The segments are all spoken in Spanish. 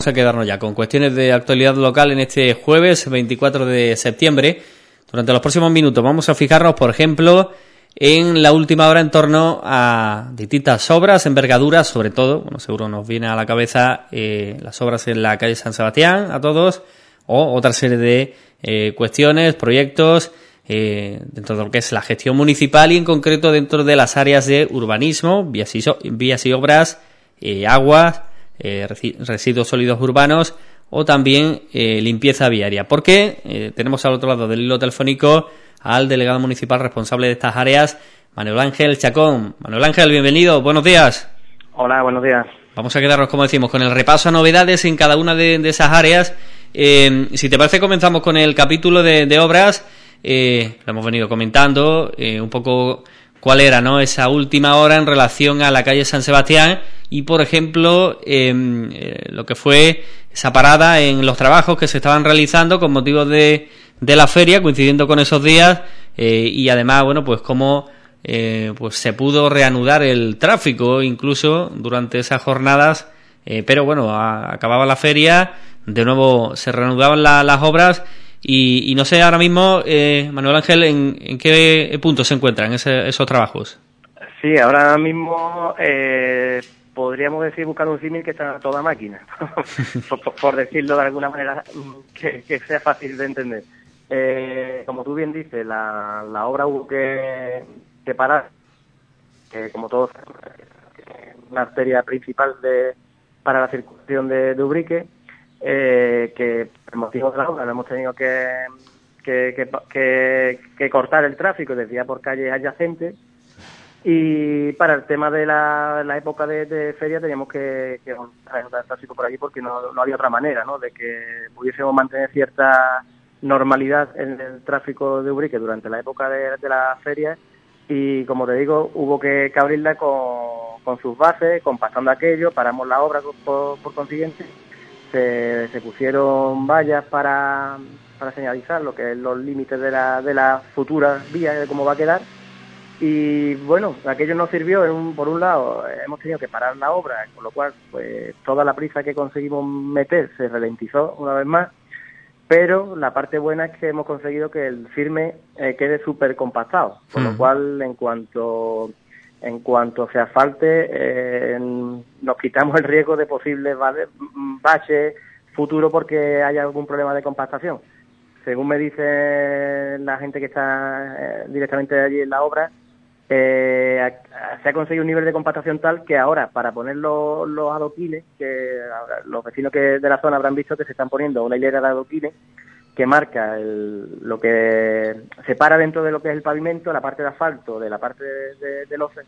a quedarnos ya con cuestiones de actualidad local en este jueves 24 de septiembre. Durante los próximos minutos vamos a fijarnos, por ejemplo, en la última hora en torno a distintas obras, envergaduras, sobre todo, bueno, seguro nos viene a la cabeza las obras en la calle San Sebastián, a todos, o otra serie de cuestiones, proyectos, dentro de lo que es la gestión municipal y en concreto dentro de las áreas de urbanismo, vías y obras, aguas, residuos sólidos urbanos o también limpieza viaria. Porque tenemos al otro lado del hilo telefónico al delegado municipal responsable de estas áreas, Manuel Ángel Chacón. Manuel Ángel, bienvenido, buenos días. Hola, buenos días. Vamos a quedarnos, como decimos, con el repaso a novedades en cada una de esas áreas. Si te parece, comenzamos con el capítulo de obras. Lo hemos venido comentando un poco cuál era, ¿no?, esa última hora en relación a la calle San Sebastián y, por ejemplo, lo que fue esa parada en los trabajos que se estaban realizando con motivo de la feria, coincidiendo con esos días, y además, bueno, pues cómo pues se pudo reanudar el tráfico incluso durante esas jornadas, pero bueno, acababa la feria, de nuevo se reanudaban las obras. Y no sé ahora mismo, Manuel Ángel, ¿en qué punto se encuentran esos trabajos? Sí, ahora mismo podríamos decir, buscando un símil, que está a toda máquina, por decirlo de alguna manera que sea fácil de entender. Como tú bien dices, la obra hubo que parar, como todos sabemos, una arteria principal para la circulación de Ubrique, que por motivos de la obra hemos tenido que cortar el tráfico y desviar por calles adyacentes, y para el tema de la época de feria teníamos que reanudar el tráfico por allí porque no había otra manera, ¿no?, de que pudiésemos mantener cierta normalidad en el tráfico de Ubrique durante la época de la feria. Y como te digo, hubo que abrirla con sus bases, compactando aquello, paramos la obra por consiguiente. Se pusieron vallas para señalizar lo que es los límites de la futura vía, de cómo va a quedar. Y bueno, aquello nos sirvió. Por un lado, hemos tenido que parar la obra, con lo cual pues toda la prisa que conseguimos meter se ralentizó una vez más. Pero la parte buena es que hemos conseguido que el firme quede súper compactado, con lo cual en cuanto se asfalte, nos quitamos el riesgo de posibles baches futuros porque haya algún problema de compactación. Según me dice la gente que está directamente allí en la obra, se ha conseguido un nivel de compactación tal que ahora, para poner los adoquines, que los vecinos de la zona habrán visto que se están poniendo una hilera de adoquines que marca lo que separa dentro de lo que es el pavimento, la parte de asfalto de la parte de loce.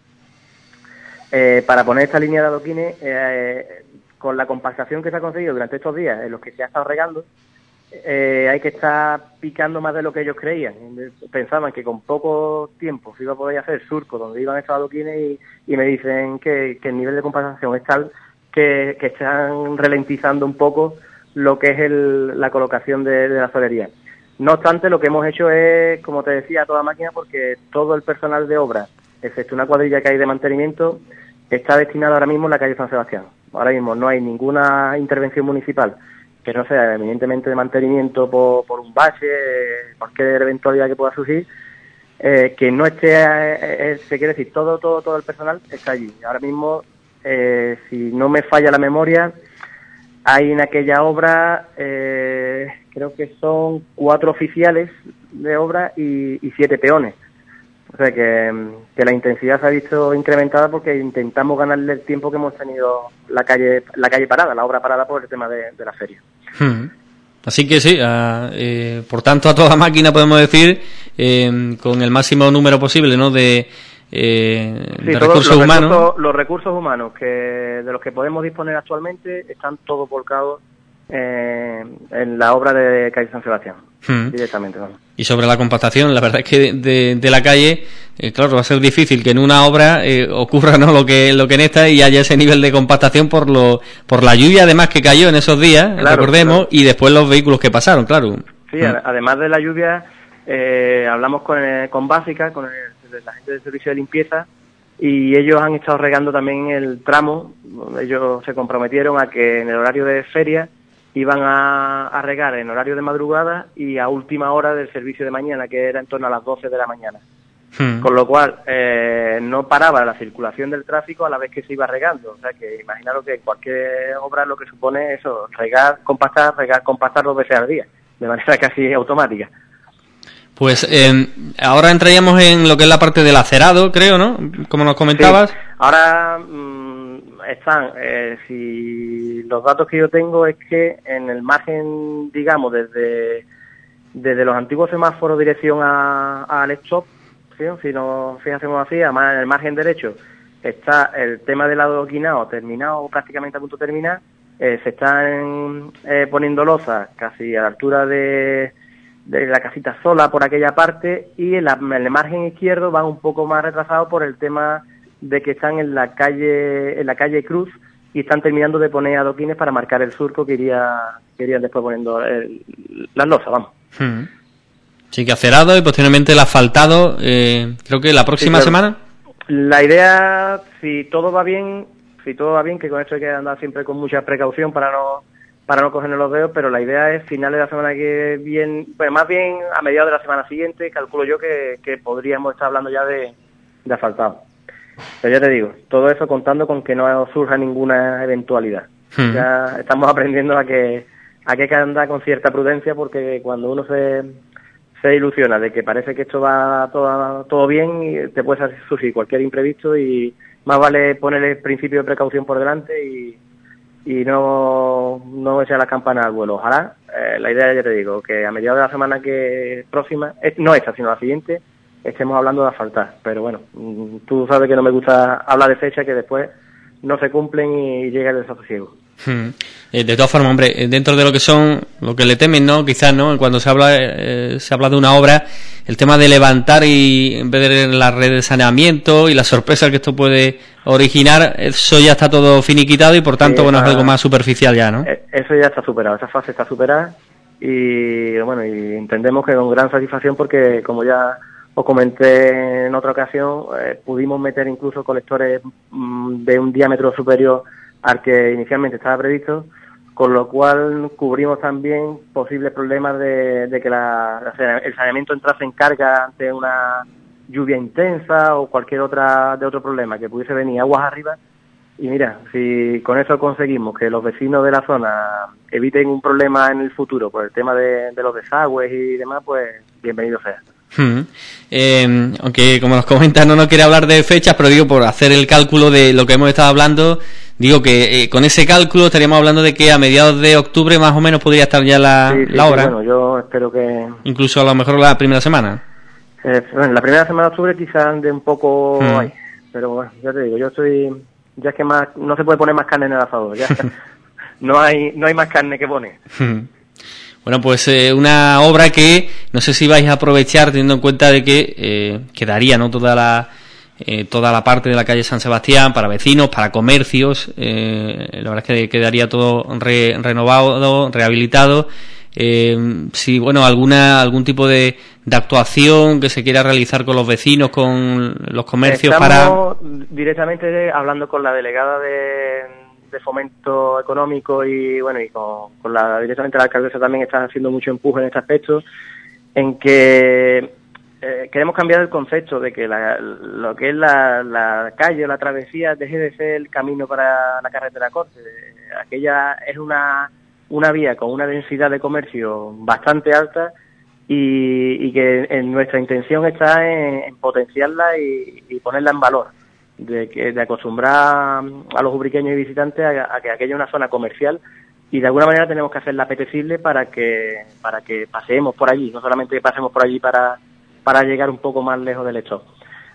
Para poner esta línea de adoquines, con la compactación que se ha conseguido durante estos días en los que se ha estado regando, hay que estar picando más de lo que ellos creían. Pensaban que con poco tiempo se iba a poder hacer surco donde iban estos adoquines y me dicen que el nivel de compactación es tal que están ralentizando un poco lo que es la colocación de la solería. No obstante, lo que hemos hecho es, como te decía, a toda máquina, porque todo el personal de obra, excepto una cuadrilla que hay de mantenimiento, está destinado ahora mismo en la calle San Sebastián. Ahora mismo no hay ninguna intervención municipal que no sea eminentemente de mantenimiento por un bache, cualquier eventualidad que pueda surgir, que no esté, se quiere decir, todo el personal está allí. Ahora mismo, si no me falla la memoria, hay en aquella obra, creo que son 4 oficiales de obra y 7 peones. O sea que la intensidad se ha visto incrementada porque intentamos ganarle el tiempo que hemos tenido la calle parada, la obra parada por el tema de la feria. Así que sí, por tanto a toda máquina podemos decir, con el máximo número posible, ¿no?, de recursos humanos. Los recursos humanos de los que podemos disponer actualmente están todos volcados en la obra de calle San Sebastián, directamente, ¿no? Y sobre la compactación, la verdad es que de la calle, claro, va a ser difícil que en una obra ocurra, ¿no?, lo que en esta, y haya ese nivel de compactación por la lluvia además que cayó en esos días, claro, recordemos, claro. Y después los vehículos que pasaron, claro. Sí, además de la lluvia, hablamos con Básica, con la gente del servicio de limpieza, y ellos han estado regando también el tramo. Ellos se comprometieron a que en el horario de feria iban a regar en horario de madrugada y a última hora del servicio de mañana, que era en torno a las 12 de la mañana. Con lo cual no paraba la circulación del tráfico a la vez que se iba regando. O sea que imaginaros que cualquier obra lo que supone eso, regar, compactar 2 veces al día, de manera casi automática. Pues ahora entraríamos en lo que es la parte del acerado, creo, ¿no? Como nos comentabas. Sí. Ahora están, si los datos que yo tengo es que en el margen, digamos, desde los antiguos semáforos dirección al stop, ¿sí? Si nos fijásemos así, además en el margen derecho está el tema del adoquinado terminado, prácticamente a punto de terminar. Se están poniendo losas casi a la altura de la casita sola por aquella parte, y en el margen izquierdo van un poco más retrasados por el tema de que están en la calle Cruz y están terminando de poner adoquines para marcar el surco que irían después poniendo las losas, vamos. Sí, que acerado y posteriormente el asfaltado, creo que la próxima semana. La idea, si todo va bien, que con esto hay que andar siempre con mucha precaución para no cogernos los dedos, pero la idea es finales de la semana que viene, pues más bien a mediados de la semana siguiente, calculo yo que podríamos estar hablando ya de asfaltado. Pero ya te digo, todo eso contando con que no surja ninguna eventualidad. Ya estamos aprendiendo a que hay que andar con cierta prudencia, porque cuando uno se ilusiona de que parece que esto va todo bien, y te puede surgir cualquier imprevisto, y más vale poner el principio de precaución por delante y no echar las campanas al vuelo. Ojalá, la idea, ya te digo, que a mediados de la semana próxima, no esta, sino la siguiente, estemos hablando de asfaltar. Pero bueno, tú sabes que no me gusta hablar de fechas que después no se cumplen y llega el desasosiego. De todas formas, hombre, dentro de lo que le temen, ¿no? Quizás, ¿no? Cuando se habla de una obra, el tema de levantar y en vez de la red de saneamiento y la sorpresa que esto puede originar, eso ya está todo finiquitado y por tanto, sí, bueno, es algo más superficial ya, ¿no? Eso ya está superado, esa fase está superada, y bueno, y entendemos que con gran satisfacción, porque como ya os comenté en otra ocasión, pudimos meter incluso colectores de un diámetro superior al que inicialmente estaba previsto, con lo cual cubrimos también posibles problemas de que el saneamiento entrase en carga ante una lluvia intensa o cualquier otro problema que pudiese venir aguas arriba. Y mira, si con eso conseguimos que los vecinos de la zona eviten un problema en el futuro por el tema de los desagües y demás, pues bienvenido sea. Aunque como nos comentan no quiere hablar de fechas, pero digo, por hacer el cálculo de lo que hemos estado hablando, digo que con ese cálculo estaríamos hablando de que a mediados de octubre más o menos podría estar ya la obra. Bueno, yo espero que incluso a lo mejor la primera semana. Bueno, la primera semana de octubre quizás ande un poco ahí, pero bueno, ya te digo, ya es que más no se puede poner más carne en el asador, ya no hay más carne que poner. Bueno, pues una obra que no sé si vais a aprovechar, teniendo en cuenta de que quedaría, ¿no?, toda la parte de la calle San Sebastián para vecinos, para comercios. La verdad es que quedaría todo renovado, rehabilitado. Si, bueno, algún tipo de actuación que se quiera realizar con los vecinos, con los comercios. Estamos directamente hablando con la delegada de Fomento Económico y bueno, y con directamente la alcaldesa también está haciendo mucho empuje en este aspecto, en que queremos cambiar el concepto de que lo que es la calle o la travesía deje de ser el camino para la carretera corte. Aquella es una vía con una densidad de comercio bastante alta, y que nuestra intención está en potenciarla y ponerla en valor, de acostumbrar a los ubriqueños y visitantes a que aquella es una zona comercial, y de alguna manera tenemos que hacerla apetecible para que paseemos por allí, no solamente que pasemos por allí para llegar un poco más lejos del stock.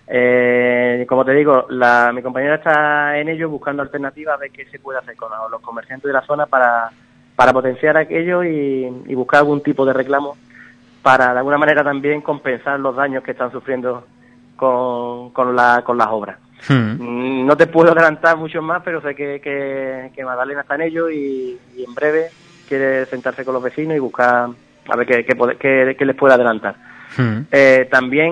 Como te digo, mi compañera está en ello buscando alternativas de qué se puede hacer con los comerciantes de la zona para potenciar aquello y buscar algún tipo de reclamo para de alguna manera también compensar los daños que están sufriendo con las obras. No te puedo adelantar mucho más, pero sé que Magdalena está en ello y en breve quiere sentarse con los vecinos y buscar a ver qué les puede adelantar. También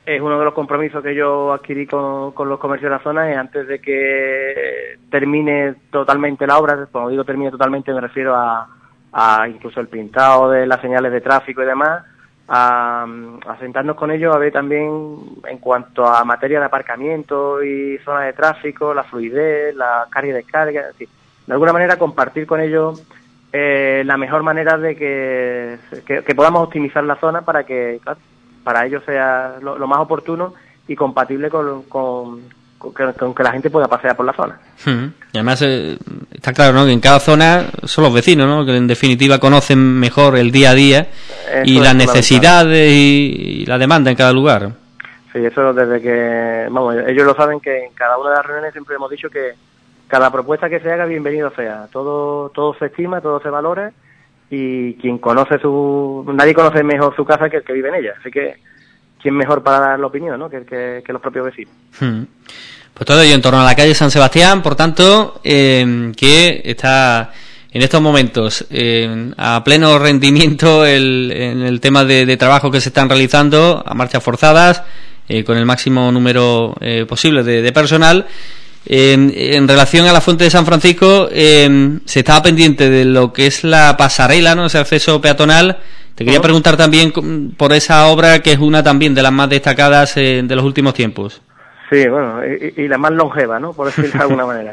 es uno de los compromisos que yo adquirí con los comercios de la zona, es antes de que termine totalmente la obra. Cuando digo termine totalmente me refiero a incluso el pintado de las señales de tráfico y demás, a sentarnos con ellos a ver también en cuanto a materia de aparcamiento y zonas de tráfico, la fluidez, la carga y descarga, es decir, de alguna manera compartir con ellos la mejor manera de que podamos optimizar la zona para que, claro, para ellos sea lo más oportuno y compatible con que la gente pueda pasear por la zona. Y además está claro, ¿no?, que en cada zona son los vecinos, ¿no?, que en definitiva conocen mejor el día a día y las necesidades y la demanda en cada lugar. Sí, eso desde que, vamos, ellos lo saben, que en cada una de las reuniones siempre hemos dicho que cada propuesta que se haga, bienvenido sea. Todo se estima, todo se valora, y quien conoce nadie conoce mejor su casa que el que vive en ella. Así que, ¿quién mejor para dar la opinión, ¿no?, que los propios vecinos? Pues todo ello en torno a la calle San Sebastián, por tanto, que está en estos momentos a pleno rendimiento en el tema de trabajo que se están realizando a marchas forzadas, con el máximo número posible de personal. En relación a la Fuente de San Francisco, se estaba pendiente de lo que es la pasarela, ¿no?, ese acceso peatonal. Te quería preguntar también por esa obra, que es una también de las más destacadas de los últimos tiempos. Sí, bueno, y la más longeva, ¿no?, por decirlo de alguna manera.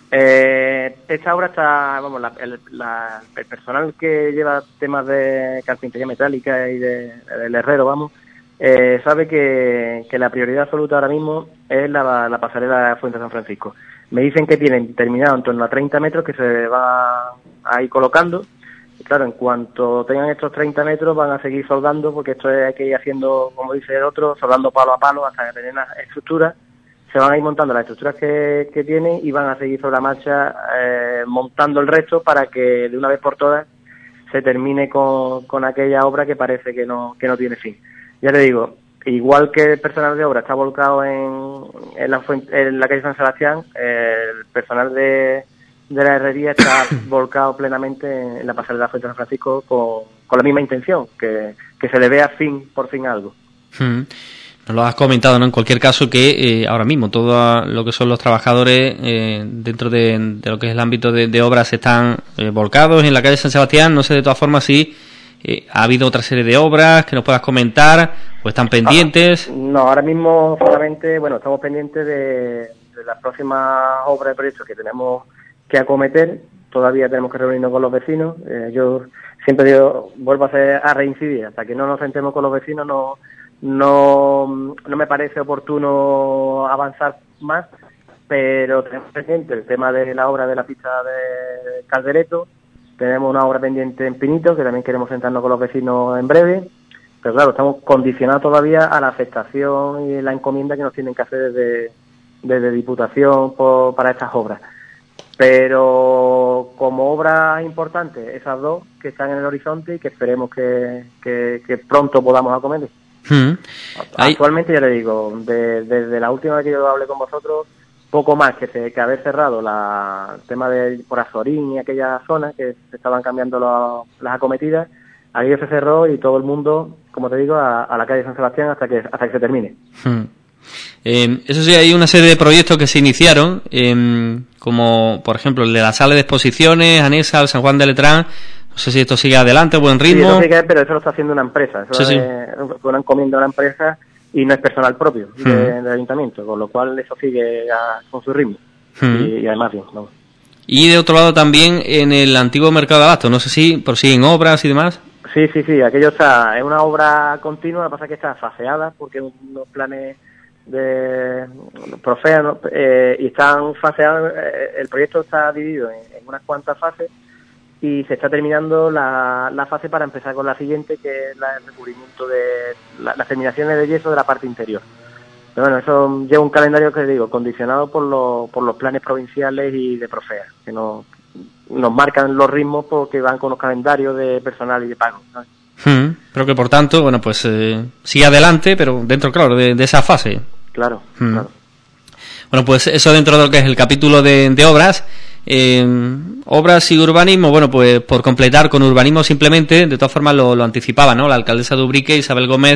Esta obra está, vamos, el personal que lleva temas de carpintería metálica y del herrero, vamos, sabe que la prioridad absoluta ahora mismo es la pasarela Fuente San Francisco. Me dicen que tienen terminado en torno a 30 metros que se va a ir colocando. Y claro, en cuanto tengan estos 30 metros van a seguir soldando, porque esto hay que ir haciendo, como dice el otro, soldando palo a palo hasta que tengan las estructuras. Se van a ir montando las estructuras que tienen y van a seguir sobre la marcha montando el resto para que de una vez por todas se termine con aquella obra que parece que no tiene fin. Ya te digo, igual que el personal de obra está volcado en la calle San Sebastián, el personal de la herrería está volcado plenamente en la pasarela de la Fuente de San Francisco con la misma intención, que se le vea por fin algo. Nos lo has comentado, ¿no?, en cualquier caso, que ahora mismo todo lo que son los trabajadores dentro de lo que es el ámbito de obras están volcados en la calle San Sebastián. No sé de todas formas si ha habido otra serie de obras que nos puedas comentar o están pendientes. No, ahora mismo solamente, bueno, estamos pendientes de las próximas obras de proyectos que tenemos que acometer. Todavía tenemos que reunirnos con los vecinos. Yo siempre digo, vuelvo a reincidir, hasta que no nos sentemos con los vecinos no me parece oportuno avanzar más, pero tenemos pendiente el tema de la obra de la pista de Caldereto. Tenemos una obra pendiente en Pinito, que también queremos sentarnos con los vecinos en breve, pero claro, estamos condicionados todavía a la aceptación y la encomienda que nos tienen que hacer desde Diputación para estas obras. Pero como obras importantes, esas dos que están en el horizonte y que esperemos que pronto podamos acometer. Actualmente, ya le digo, desde la última vez que yo hablé con vosotros, poco más que haber cerrado el tema de por Azorín y aquella zona que se estaban cambiando las acometidas. Aquello se cerró y todo el mundo, como te digo, a la calle San Sebastián hasta que se termine. Eso sí, hay una serie de proyectos que se iniciaron, como por ejemplo el de la sala de exposiciones anexa al San Juan de Letrán. No sé si esto sigue adelante, buen ritmo. Sí, eso sigue, pero eso lo está haciendo una empresa. Eso es una encomienda de una empresa y no es personal propio del ayuntamiento, con lo cual eso sigue con su ritmo. Y además bien, ¿no? Y de otro lado también en el antiguo mercado de abasto, no sé si prosiguen obras y demás. Sí, aquello es una obra continua, lo que pasa es que está faseada porque unos planes de Profea, ¿no? Y están faseados. El proyecto está dividido en unas cuantas fases y se está terminando la fase para empezar con la siguiente, que es el recubrimiento de las terminaciones de yeso de la parte interior. Pero bueno, eso lleva un calendario que digo, condicionado por los planes provinciales y de Profea, que nos marcan los ritmos porque van con los calendarios de personal y de pago, ¿sabes? Pero que por tanto, bueno, pues sigue adelante, pero dentro, claro, de esa fase. Claro. Bueno, pues eso dentro de lo que es el capítulo de obras. Obras y urbanismo, bueno, pues por completar con urbanismo simplemente, de todas formas lo anticipaba, ¿no?, la alcaldesa de Ubrique, Isabel Gómez,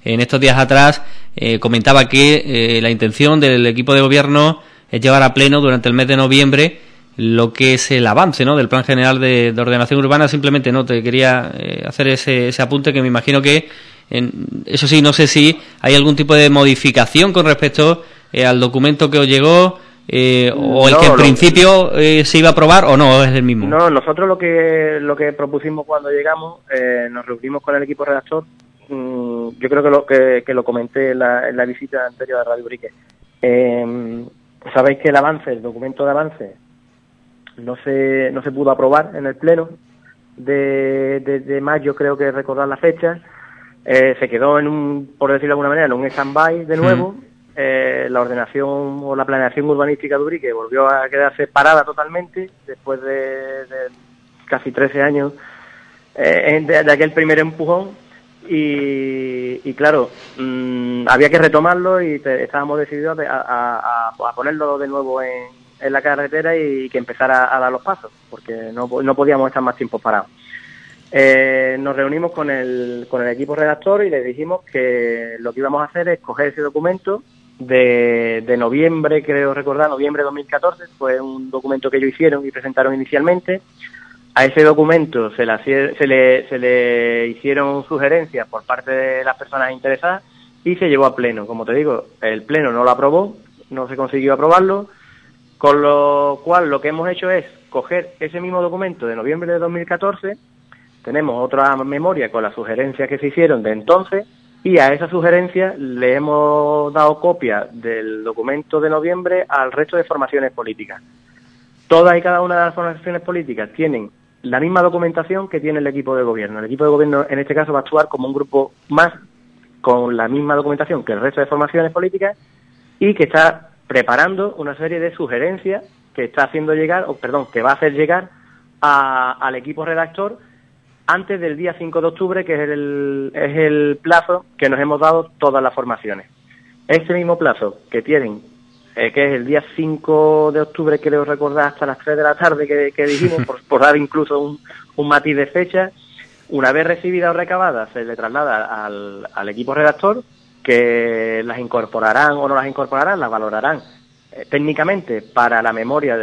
en estos días atrás comentaba que la intención del equipo de gobierno es llevar a pleno durante el mes de noviembre lo que es el avance, ¿no?, del Plan General de Ordenación Urbana. Simplemente no te quería hacer ese apunte, que me imagino que eso sí, no sé si hay algún tipo de modificación con respecto al documento que os llegó, o el que en principio se iba a aprobar, o no, es el mismo. No, nosotros lo que propusimos cuando llegamos, nos reunimos con el equipo redactor. Yo creo que lo comenté en la visita anterior a Radio Urique. Sabéis que el documento de avance no se pudo aprobar en el pleno de mayo, creo que recordar la fecha. Se quedó por decirlo de alguna manera, en un stand-by de nuevo. La ordenación o la planeación urbanística de Urique volvió a quedarse parada totalmente después de casi 13 años de aquel primer empujón, y claro, había que retomarlo, y estábamos decididos a ponerlo de nuevo en la carretera y que empezara a dar los pasos, porque no podíamos estar más tiempo parados. Nos reunimos con el equipo redactor y les dijimos que lo que íbamos a hacer es coger ese documento de noviembre, creo recordar, noviembre de 2014, fue un documento que ellos hicieron y presentaron inicialmente. A ese documento se le hicieron sugerencias por parte de las personas interesadas y se llevó a pleno. Como te digo, el pleno no lo aprobó, no se consiguió aprobarlo, con lo cual lo que hemos hecho es coger ese mismo documento de noviembre de 2014, tenemos otra memoria con las sugerencias que se hicieron de entonces, y a esa sugerencia le hemos dado copia del documento de noviembre al resto de formaciones políticas. Todas y cada una de las formaciones políticas tienen la misma documentación que tiene el equipo de gobierno. El equipo de gobierno en este caso va a actuar como un grupo más con la misma documentación que el resto de formaciones políticas, y que está preparando una serie de sugerencias que está haciendo llegar, que va a hacer llegar al equipo redactor antes del día 5 de octubre, que es el plazo que nos hemos dado todas las formaciones. Este mismo plazo que tienen, que es el día 5 de octubre, creo recordar, hasta las 3 de la tarde que dijimos, por dar incluso un matiz de fecha, una vez recibida o recabada, se le traslada al equipo redactor, que las incorporarán o no las incorporarán, las valorarán técnicamente para la memoria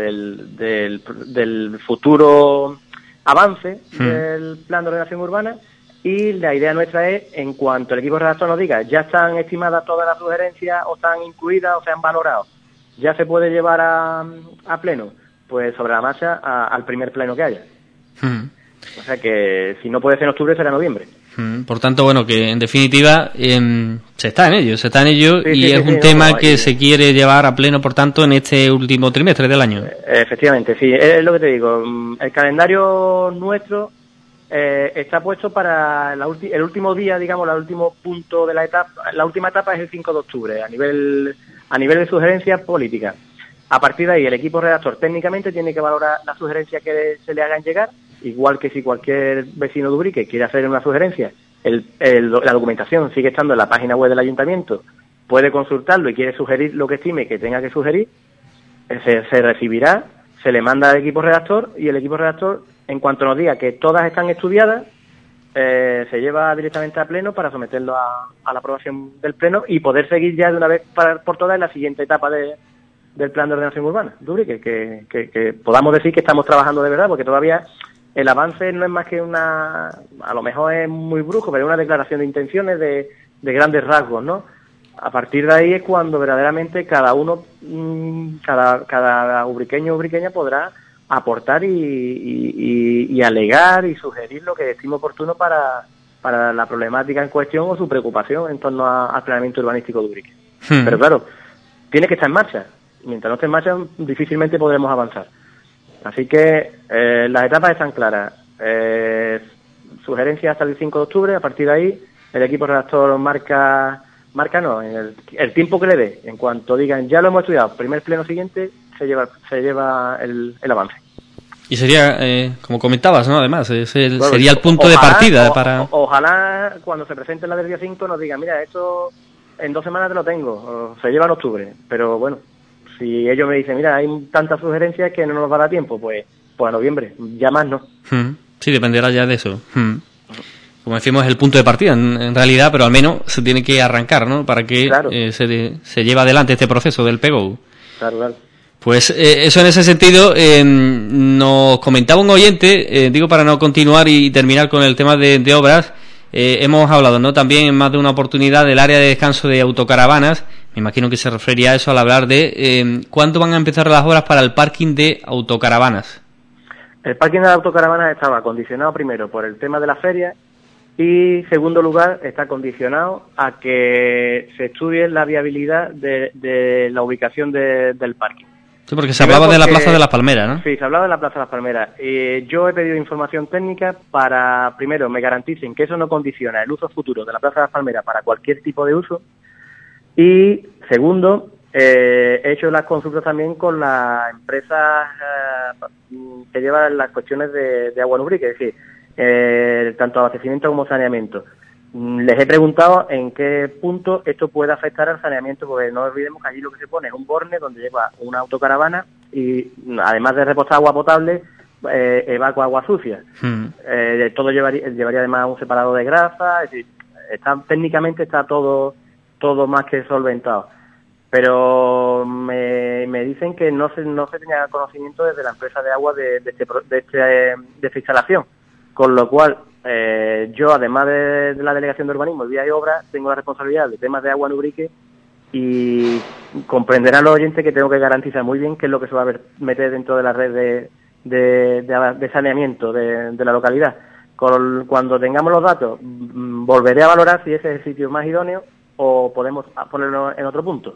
del futuro avance del plan de ordenación urbana. Y la idea nuestra es, en cuanto el equipo redactor nos diga ya están estimadas todas las sugerencias, o están incluidas o se han valorado, ya se puede llevar a pleno, pues sobre la marcha al primer pleno que haya. O sea que si no puede ser en octubre, será en noviembre. Por tanto, bueno, que en definitiva se está en ello, y es un tema que se quiere llevar a pleno, por tanto, en este último trimestre del año. Efectivamente, sí, es lo que te digo. El calendario nuestro está puesto para el último día, digamos, el último punto de la etapa. La última etapa es el 5 de octubre, a nivel de sugerencias políticas. A partir de ahí, el equipo redactor técnicamente tiene que valorar las sugerencias que se le hagan llegar, igual que si cualquier vecino de Urique quiere hacer una sugerencia, la documentación sigue estando en la página web del ayuntamiento, puede consultarlo y quiere sugerir lo que estime que tenga que sugerir, se recibirá, se le manda al equipo redactor, y el equipo redactor, en cuanto nos diga que todas están estudiadas, se lleva directamente a pleno para someterlo a la aprobación del pleno y poder seguir ya de una vez por todas en la siguiente etapa del plan de ordenación urbana de Urique, que podamos decir que estamos trabajando de verdad, porque todavía el avance no es más que a lo mejor es muy brusco, pero es una declaración de intenciones de grandes rasgos, ¿no? A partir de ahí es cuando verdaderamente cada uno, cada ubriqueño o ubriqueña podrá aportar y alegar y sugerir lo que estime oportuno para la problemática en cuestión o su preocupación en torno al planeamiento urbanístico de Urique. Pero claro, tiene que estar en marcha. Mientras no esté en marcha, difícilmente podremos avanzar. Así que las etapas están claras. Sugerencias hasta el 5 de octubre. A partir de ahí, el equipo redactor marca el tiempo que le dé. En cuanto digan ya lo hemos estudiado, primer pleno siguiente, se lleva el avance. Y sería, como comentabas, ¿no? Además, sería el punto de partida para... Ojalá cuando se presente la del día 5 nos digan, mira, esto en 2 semanas te lo tengo, o se lleva en octubre. Pero bueno, si ellos me dicen, mira, hay tantas sugerencias que no nos va a dar tiempo, pues a noviembre, ya más no. Sí, dependerá ya de eso. como decimos, es el punto de partida en realidad, pero al menos se tiene que arrancar, ¿no? Para que claro. Se lleve adelante este proceso del PGO. Claro. Pues eso en ese sentido nos comentaba un oyente, digo para no continuar y terminar con el tema de obras, hemos hablado, ¿no? También en más de una oportunidad del área de descanso de autocaravanas. Me imagino que se refería a eso al hablar de ¿cuándo van a empezar las obras para el parking de autocaravanas? El parking de autocaravanas estaba condicionado primero por el tema de la feria y, segundo lugar, está condicionado a que se estudie la viabilidad de la ubicación del parking. Sí, porque se hablaba de la Plaza de las Palmeras, ¿no? Sí, se hablaba de la Plaza de las Palmeras. Yo he pedido información técnica para, primero, me garanticen que eso no condiciona el uso futuro de la Plaza de las Palmeras para cualquier tipo de uso. Y, segundo, he hecho las consultas también con las empresas que llevan las cuestiones de agua en Ubrique, es decir, tanto abastecimiento como saneamiento. Les he preguntado en qué punto esto puede afectar al saneamiento, porque no olvidemos que allí lo que se pone es un borne donde lleva una autocaravana y, además de reposar agua potable, evacua agua sucia. Todo llevaría además un separador de grasa, es decir, técnicamente está todo más que solventado. Pero me dicen que no se tenía conocimiento desde la empresa de agua de esta instalación, con lo cual yo, además de la Delegación de Urbanismo, Vía y Obras, tengo la responsabilidad de temas de agua en Ubrique y comprenderán los oyentes que tengo que garantizar muy bien qué es lo que se va a meter dentro de la red de saneamiento de la localidad. Cuando tengamos los datos, volveré a valorar si ese es el sitio más idóneo o podemos ponerlo en otro punto.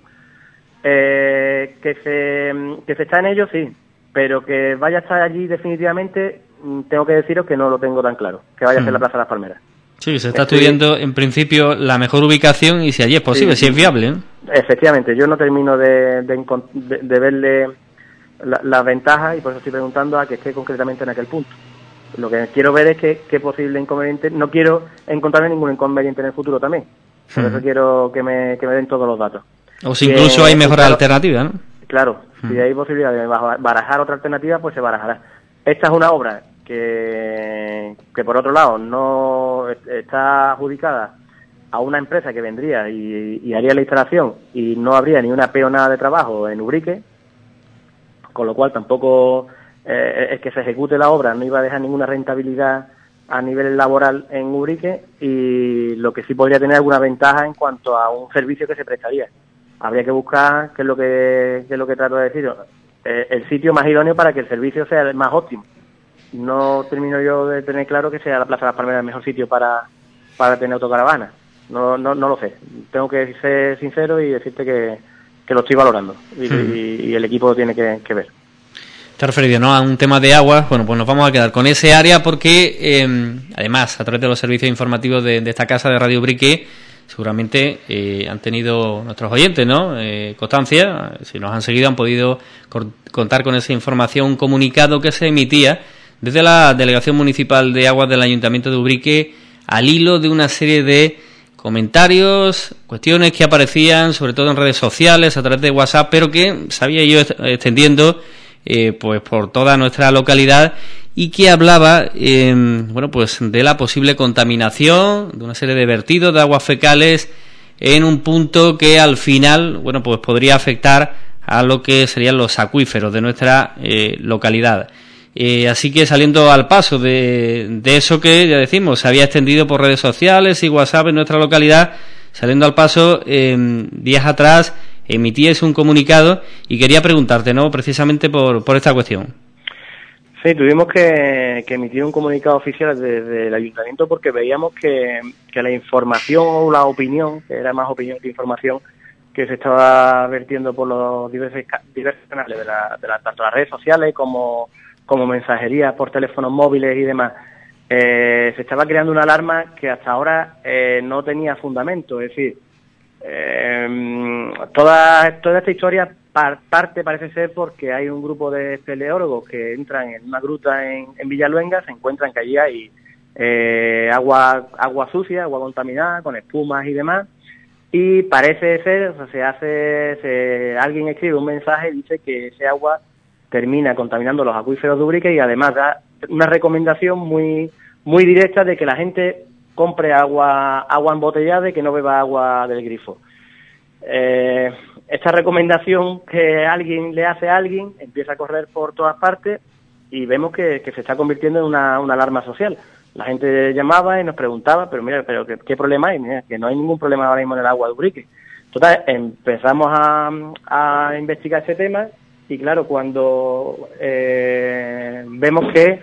Que se está en ello, sí, pero que vaya a estar allí definitivamente, tengo que deciros que no lo tengo tan claro, que vaya a ser la Plaza de las Palmeras. Sí, se está estudiando en principio la mejor ubicación y si allí es posible, si es viable, ¿no? Efectivamente, yo no termino de verle las ventajas y por eso estoy preguntando a que esté concretamente en aquel punto. Lo que quiero ver es qué posible inconveniente, no quiero encontrarme ningún inconveniente en el futuro también, por eso quiero que me den todos los datos. O si incluso hay mejores alternativas, ¿no? Claro, si hay posibilidad de barajar otra alternativa, pues se barajará. Esta es una obra que por otro lado no está adjudicada a una empresa que vendría y haría la instalación y no habría ni una peonada de trabajo en Ubrique, con lo cual tampoco es que se ejecute la obra, no iba a dejar ninguna rentabilidad a nivel laboral en Ubrique y lo que sí podría tener alguna ventaja en cuanto a un servicio que se prestaría. Habría que buscar, que es lo que trato de decir, el sitio más idóneo para que el servicio sea el más óptimo. No termino yo de tener claro que sea la Plaza de las Palmeras el mejor sitio para tener autocaravana. No lo sé. Tengo que ser sincero y decirte que lo estoy valorando y el equipo lo tiene que ver. Te has referido, ¿no?, a un tema de aguas. Bueno, pues nos vamos a quedar con ese área porque, además, a través de los servicios informativos de esta casa de Radio Ubrique, seguramente han tenido nuestros oyentes, ¿no?, constancia, si nos han seguido han podido contar con esa información, un comunicado que se emitía desde la Delegación Municipal de Aguas del Ayuntamiento de Ubrique al hilo de una serie de comentarios, cuestiones que aparecían sobre todo en redes sociales, a través de WhatsApp, pero que se había ido extendiendo pues por toda nuestra localidad y que hablaba bueno, pues de la posible contaminación de una serie de vertidos de aguas fecales en un punto que al final, bueno, pues podría afectar a lo que serían los acuíferos de nuestra localidad. Así que saliendo al paso de eso que ya decimos se había extendido por redes sociales y WhatsApp en nuestra localidad, saliendo al paso, días atrás emitíais un comunicado y quería preguntarte, ¿no?, precisamente por esta cuestión. Sí, tuvimos que emitir un comunicado oficial desde el ayuntamiento porque veíamos que la información o la opinión, que era más opinión que información, que se estaba vertiendo por los diversos canales de tanto las redes sociales como mensajería por teléfonos móviles y demás, se estaba creando una alarma que hasta ahora no tenía fundamento. Es decir, toda esta historia parece ser porque hay un grupo de espeleólogos que entran en una gruta en Villaluenga, se encuentran que allí hay agua sucia, agua contaminada, con espumas y demás, y parece ser, o sea, alguien escribe un mensaje y dice que ese agua termina contaminando los acuíferos de Ubrique y además da una recomendación muy, muy directa de que la gente compre agua embotellada y que no beba agua del grifo. Esta recomendación que alguien le hace a alguien empieza a correr por todas partes y vemos que se está convirtiendo en una alarma social. La gente llamaba y nos preguntaba, pero mira, ¿qué problema hay? Mira, que no hay ningún problema ahora mismo en el agua de Ubrique. Total, empezamos a investigar ese tema y claro, cuando vemos que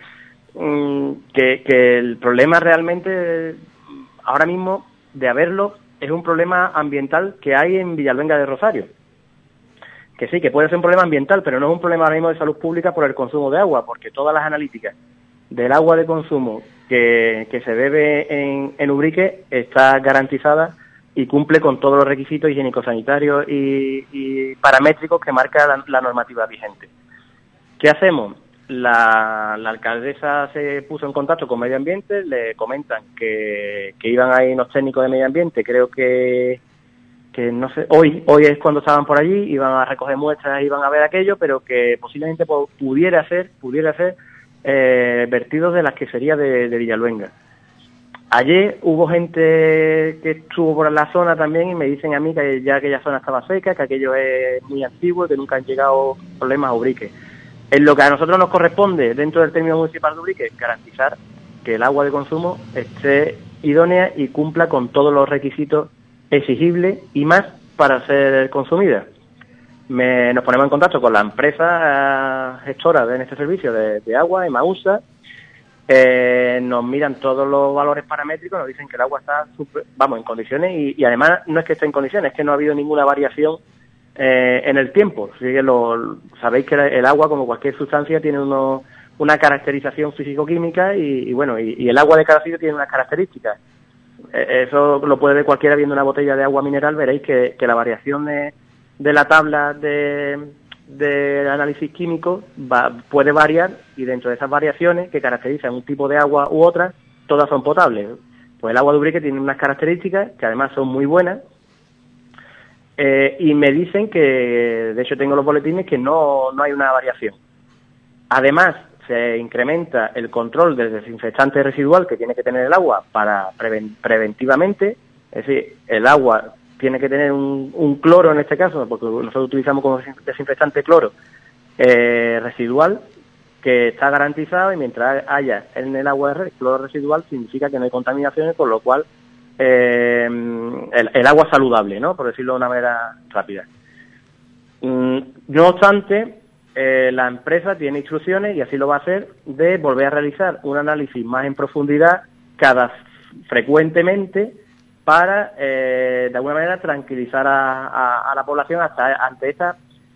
el problema realmente ahora mismo de haberlo es un problema ambiental que hay en Villalbenga de Rosario. Que sí, que puede ser un problema ambiental, pero no es un problema ahora mismo de salud pública por el consumo de agua, porque todas las analíticas del agua de consumo que se bebe en Ubrique está garantizada y cumple con todos los requisitos higiénico-sanitarios y paramétricos que marca la normativa vigente. ¿Qué hacemos? La alcaldesa se puso en contacto con Medio Ambiente, le comentan que iban ahí unos técnicos de Medio Ambiente, creo que no sé, hoy es cuando estaban por allí, iban a recoger muestras, iban a ver aquello, pero que posiblemente pudiera ser vertidos de las queserías de Villalbenga. Ayer hubo gente que estuvo por la zona también y me dicen a mí que ya aquella zona estaba seca, que aquello es muy antiguo, que nunca han llegado problemas a Ubrique. En lo que a nosotros nos corresponde dentro del término municipal de Ubrique es garantizar que el agua de consumo esté idónea y cumpla con todos los requisitos exigibles y más para ser consumida. Nos ponemos en contacto con la empresa gestora de este servicio de agua, Emausa. Nos miran todos los valores paramétricos, nos dicen que el agua está en condiciones y además no es que esté en condiciones, es que no ha habido ninguna variación en el tiempo. Así que sabéis que el agua, como cualquier sustancia, tiene una caracterización físico-química y el agua de cada sitio tiene unas características. Eso lo puede ver cualquiera viendo una botella de agua mineral, veréis que la variación de la tabla de análisis químico puede variar y dentro de esas variaciones que caracterizan un tipo de agua u otra, todas son potables. Pues el agua de Ubrique tiene unas características que además son muy buenas y me dicen que, de hecho tengo los boletines, que no hay una variación. Además, se incrementa el control del desinfectante residual que tiene que tener el agua para preventivamente, es decir, el agua tiene que tener un cloro en este caso, porque nosotros utilizamos como desinfectante cloro residual, que está garantizado y mientras haya en el agua cloro residual significa que no hay contaminaciones, con lo cual el agua es saludable, ¿no? Por decirlo de una manera rápida. No obstante, la empresa tiene instrucciones, y así lo va a hacer, de volver a realizar un análisis más en profundidad frecuentemente para, de alguna manera, tranquilizar a la población ante esta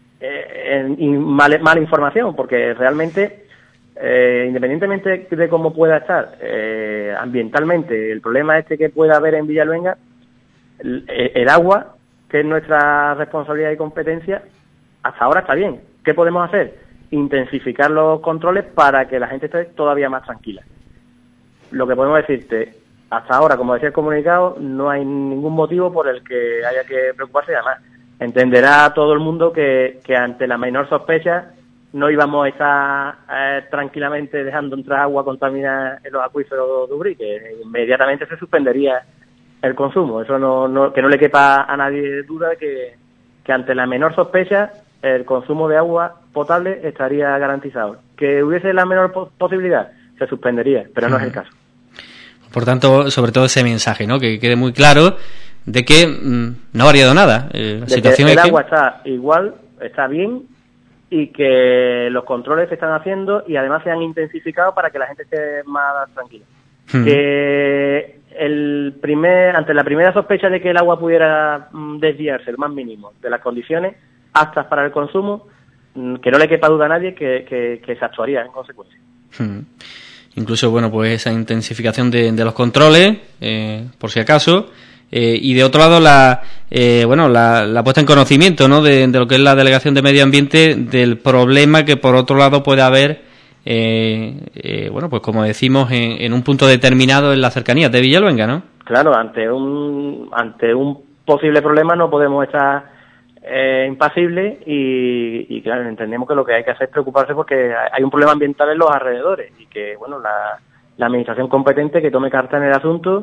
mala información, porque realmente, independientemente de cómo pueda estar ambientalmente el problema que pueda haber en Villalbenga, el agua, que es nuestra responsabilidad y competencia, hasta ahora está bien. ¿Qué podemos hacer? Intensificar los controles para que la gente esté todavía más tranquila. Lo que podemos decirte, hasta ahora, como decía el comunicado, no hay ningún motivo por el que haya que preocuparse. Además, entenderá todo el mundo que ante la menor sospecha no íbamos a estar tranquilamente dejando entrar agua contaminada en los acuíferos de Ubrique. Inmediatamente se suspendería el consumo. Eso que no le quepa a nadie duda de que ante la menor sospecha el consumo de agua potable estaría garantizado. Que hubiese la menor posibilidad, se suspendería, pero no es el caso. Por tanto, sobre todo ese mensaje, ¿no? Que quede muy claro de que no ha variado nada. La situación el agua está igual, está bien, y que los controles se están haciendo y además se han intensificado para que la gente esté más tranquila. Que ante la primera sospecha de que el agua pudiera desviarse el más mínimo de las condiciones aptas para el consumo, que no le quepa duda a nadie que se actuaría en consecuencia. Incluso, pues esa intensificación de los controles, por si acaso, y de otro lado la puesta en conocimiento, ¿no?, de lo que es la Delegación de Medio Ambiente, del problema que por otro lado puede haber, pues como decimos, en un punto determinado en las cercanías de Villalbenga, ¿no? Claro, ante un posible problema no podemos estar impasible y claro, entendemos que lo que hay que hacer es preocuparse porque hay un problema ambiental en los alrededores y que la administración competente que tome carta en el asunto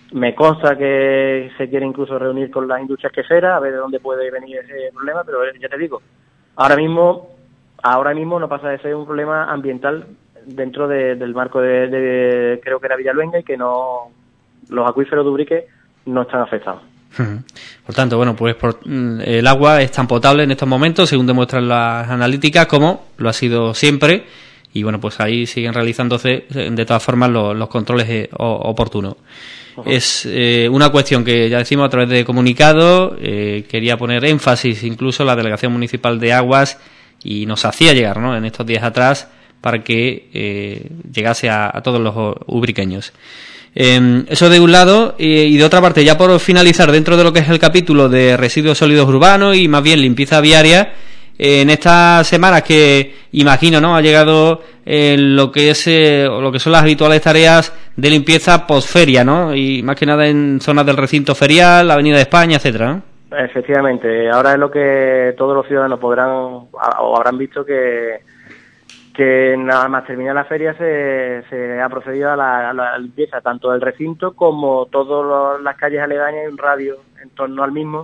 Me consta que se quiere incluso reunir con las industrias queseras a ver de dónde puede venir ese problema, pero ya te digo, ahora mismo no pasa de ser un problema ambiental dentro del marco de creo que era Villaluenga, y que no, los acuíferos de Ubrique no están afectados. Por tanto, bueno, pues el agua es tan potable en estos momentos, según demuestran las analíticas, como lo ha sido siempre. Y bueno, pues ahí siguen realizándose de todas formas los controles oportunos. Uh-huh. Es una cuestión que ya decimos a través de comunicado, quería poner énfasis incluso la Delegación Municipal de Aguas, y nos hacía llegar, ¿no?, en estos días atrás, para que llegase a todos los ubriqueños. Eso de un lado, y de otra parte, ya por finalizar, dentro de lo que es el capítulo de residuos sólidos urbanos y más bien limpieza viaria, en estas semanas que imagino, ¿no?, ha llegado lo que son las habituales tareas de limpieza posferia, ¿no?, y más que nada en zonas del recinto ferial, la Avenida de España, etcétera, ¿no? Efectivamente, ahora es lo que todos los ciudadanos podrán o habrán visto, que nada más terminar la feria se ha procedido a la limpieza tanto del recinto como todas las calles aledañas y un radio en torno al mismo,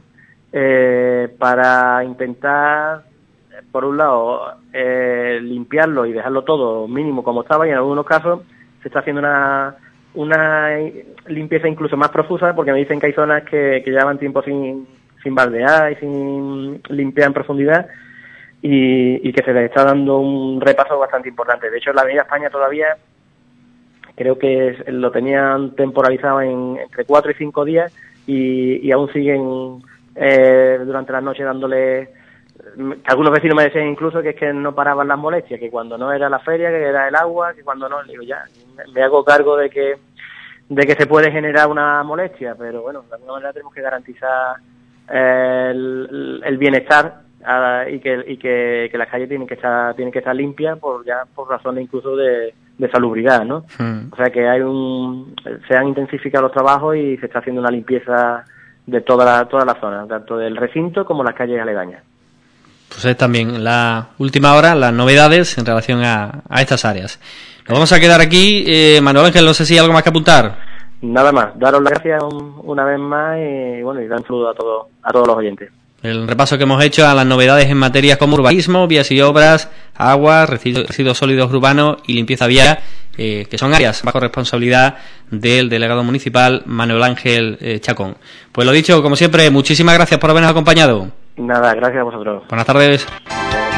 para intentar, por un lado, limpiarlo y dejarlo todo mínimo como estaba, y en algunos casos se está haciendo una limpieza incluso más profusa, porque me dicen que hay zonas que llevan tiempo sin baldear y sin limpiar en profundidad, y que se les está dando un repaso bastante importante. De hecho, en la Avenida España todavía creo que lo tenían temporalizado entre 4 y 5 días, y aún siguen durante las noches dándole. Algunos vecinos me decían incluso que es que no paraban las molestias, que cuando no era la feria, que era el agua, que cuando no, digo, ya, me hago cargo de que se puede generar una molestia, pero bueno, de alguna manera tenemos que garantizar el bienestar, y que las calles tienen que estar limpias por razones incluso de salubridad, ¿no? O sea que se han intensificado los trabajos y se está haciendo una limpieza de toda la zona, tanto del recinto como las calles aledañas. Pues es también la última hora, las novedades en relación a estas áreas. Nos vamos a quedar aquí. Manuel Ángel, no sé si hay algo más que apuntar. Nada más, daros las gracias una vez más, y bueno, y dar un saludo a todos los oyentes. El repaso que hemos hecho a las novedades en materias como urbanismo, vías y obras, agua, residuos sólidos urbanos y limpieza viaria, que son áreas bajo responsabilidad del delegado municipal Manuel Ángel Chacón. Pues lo dicho, como siempre, muchísimas gracias por habernos acompañado. Nada, gracias a vosotros. Buenas tardes.